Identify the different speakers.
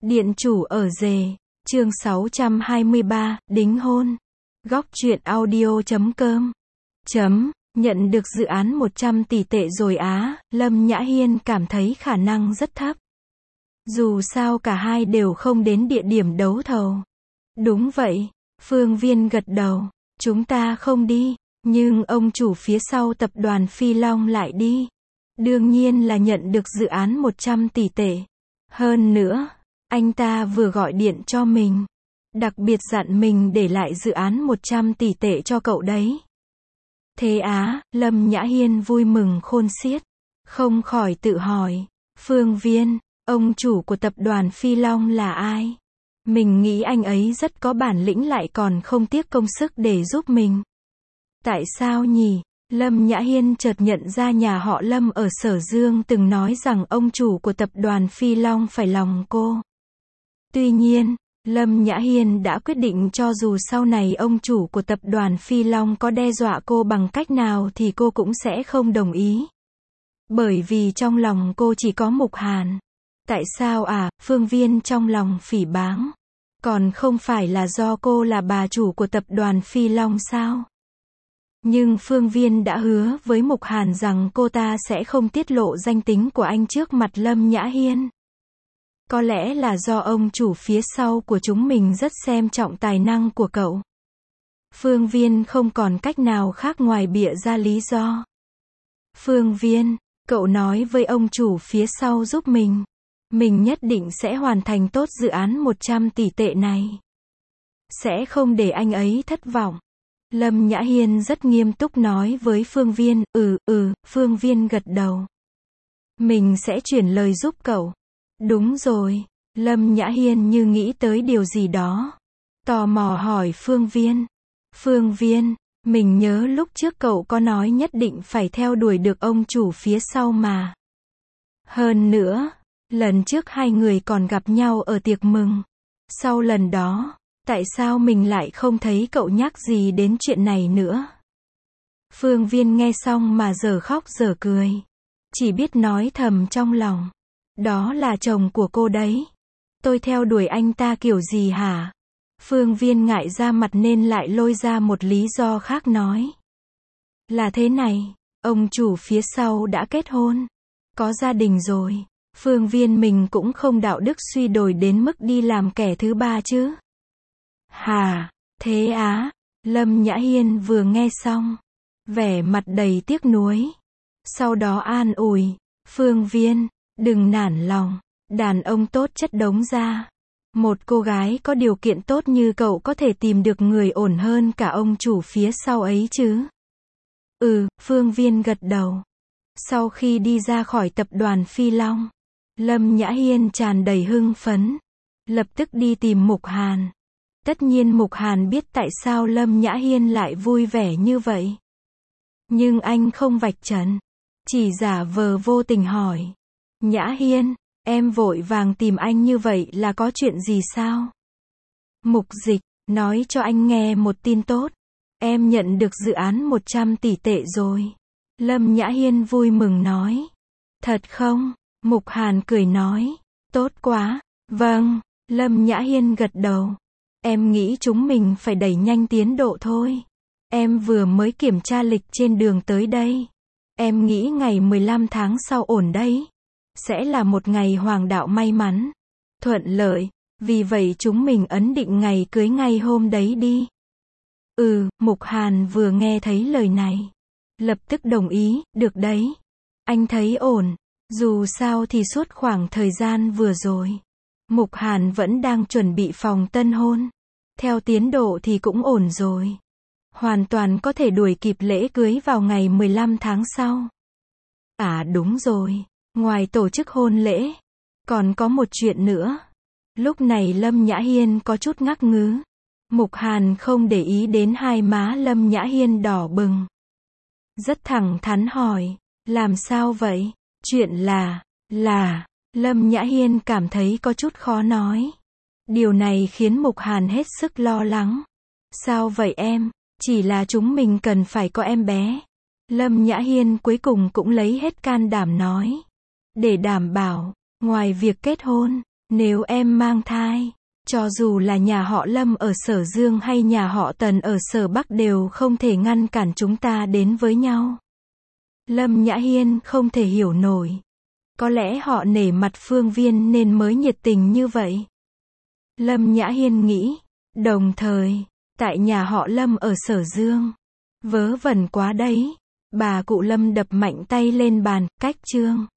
Speaker 1: Điện chủ ở rể, chương 623, đính hôn. Góc truyện audio.com. Nhận được dự án 100 tỷ tệ rồi á, Lâm Nhã Hiên cảm thấy khả năng rất thấp. Dù sao cả hai đều không đến địa điểm đấu thầu. Đúng vậy, Phương Viên gật đầu, chúng ta không đi, nhưng ông chủ phía sau tập đoàn Phi Long lại đi. Đương nhiên là nhận được dự án 100 tỷ tệ. Hơn nữa, anh ta vừa gọi điện cho mình. Đặc biệt dặn mình để lại dự án 100 tỷ tệ cho cậu đấy. Thế á, Lâm Nhã Hiên vui mừng khôn xiết. Không khỏi tự hỏi, Phương Viên, ông chủ của tập đoàn Phi Long là ai? Mình nghĩ anh ấy rất có bản lĩnh lại còn không tiếc công sức để giúp mình. Tại sao nhỉ? Lâm Nhã Hiên chợt nhận ra nhà họ Lâm ở Sở Dương từng nói rằng ông chủ của tập đoàn Phi Long phải lòng cô. Tuy nhiên, Lâm Nhã Hiên đã quyết định cho dù sau này ông chủ của tập đoàn Phi Long có đe dọa cô bằng cách nào thì cô cũng sẽ không đồng ý. Bởi vì trong lòng cô chỉ có Mục Hàn. Tại sao à, Phương Viên trong lòng phỉ báng. Còn không phải là do cô là bà chủ của tập đoàn Phi Long sao? Nhưng Phương Viên đã hứa với Mục Hàn rằng cô ta sẽ không tiết lộ danh tính của anh trước mặt Lâm Nhã Hiên. Có lẽ là do ông chủ phía sau của chúng mình rất xem trọng tài năng của cậu. Phương Viên không còn cách nào khác ngoài bịa ra lý do. Phương Viên, cậu nói với ông chủ phía sau giúp mình. Mình nhất định sẽ hoàn thành tốt dự án 100 tỷ tệ này. Sẽ không để anh ấy thất vọng. Lâm Nhã Hiên rất nghiêm túc nói với Phương Viên, Phương Viên gật đầu. Mình sẽ chuyển lời giúp cậu. Đúng rồi, Lâm Nhã Hiên như nghĩ tới điều gì đó. Tò mò hỏi Phương Viên. Phương Viên, mình nhớ lúc trước cậu có nói nhất định phải theo đuổi được ông chủ phía sau mà. Hơn nữa, lần trước hai người còn gặp nhau ở tiệc mừng. Sau lần đó, tại sao mình lại không thấy cậu nhắc gì đến chuyện này nữa? Phương Viên nghe xong mà giờ khóc giờ cười. Chỉ biết nói thầm trong lòng. Đó là chồng của cô đấy. Tôi theo đuổi anh ta kiểu gì hả? Phương Viên ngại ra mặt nên lại lôi ra một lý do khác nói. Là thế này, ông chủ phía sau đã kết hôn. Có gia đình rồi. Phương Viên mình cũng không đạo đức suy đồi đến mức đi làm kẻ thứ ba chứ. Hà, thế á? Lâm Nhã Hiên vừa nghe xong, vẻ mặt đầy tiếc nuối. Sau đó an ủi, Phương Viên, đừng nản lòng, đàn ông tốt chất đống ra. Một cô gái có điều kiện tốt như cậu có thể tìm được người ổn hơn cả ông chủ phía sau ấy chứ. Phương Viên gật đầu. Sau khi đi ra khỏi tập đoàn Phi Long, Lâm Nhã Hiên tràn đầy hưng phấn. Lập tức đi tìm Mục Hàn. Tất nhiên Mục Hàn biết tại sao Lâm Nhã Hiên lại vui vẻ như vậy. Nhưng anh không vạch trần. Chỉ giả vờ vô tình hỏi. Nhã Hiên, em vội vàng tìm anh như vậy là có chuyện gì sao? Mục Dịch, nói cho anh nghe một tin tốt. Em nhận được dự án 100 tỷ tệ rồi. Lâm Nhã Hiên vui mừng nói. Thật không? Mục Hàn cười nói. Tốt quá. Vâng. Lâm Nhã Hiên gật đầu. Em nghĩ chúng mình phải đẩy nhanh tiến độ thôi. Em vừa mới kiểm tra lịch trên đường tới đây. Em nghĩ ngày 15 tháng sau ổn đấy. Sẽ là một ngày hoàng đạo may mắn. Thuận lợi. Vì vậy chúng mình ấn định ngày cưới ngay hôm đấy đi. Mục Hàn vừa nghe thấy lời này. Lập tức đồng ý, được đấy. Anh thấy ổn. Dù sao thì suốt khoảng thời gian vừa rồi, Mục Hàn vẫn đang chuẩn bị phòng tân hôn. Theo tiến độ thì cũng ổn rồi. Hoàn toàn có thể đuổi kịp lễ cưới vào ngày 15 tháng sau. À đúng rồi, ngoài tổ chức hôn lễ, còn có một chuyện nữa. Lúc này Lâm Nhã Hiên có chút ngắc ngứ. Mục Hàn không để ý đến hai má Lâm Nhã Hiên đỏ bừng. Rất thẳng thắn hỏi, làm sao vậy? Chuyện là, Lâm Nhã Hiên cảm thấy có chút khó nói. Điều này khiến Mục Hàn hết sức lo lắng. Sao vậy em? Chỉ là chúng mình cần phải có em bé. Lâm Nhã Hiên cuối cùng cũng lấy hết can đảm nói. Để đảm bảo, ngoài việc kết hôn, Nếu em mang thai, cho dù là nhà họ Lâm ở Sở Dương hay nhà họ Tần ở Sở Bắc đều không thể ngăn cản chúng ta đến với nhau. Lâm Nhã Hiên không thể hiểu nổi. Có lẽ họ nể mặt Phương Viên nên mới nhiệt tình như vậy. Lâm Nhã Hiên nghĩ. Đồng thời, tại nhà họ Lâm ở Sở Dương. Vớ vẩn quá đấy. Bà cụ Lâm đập mạnh tay lên bàn, cách chương.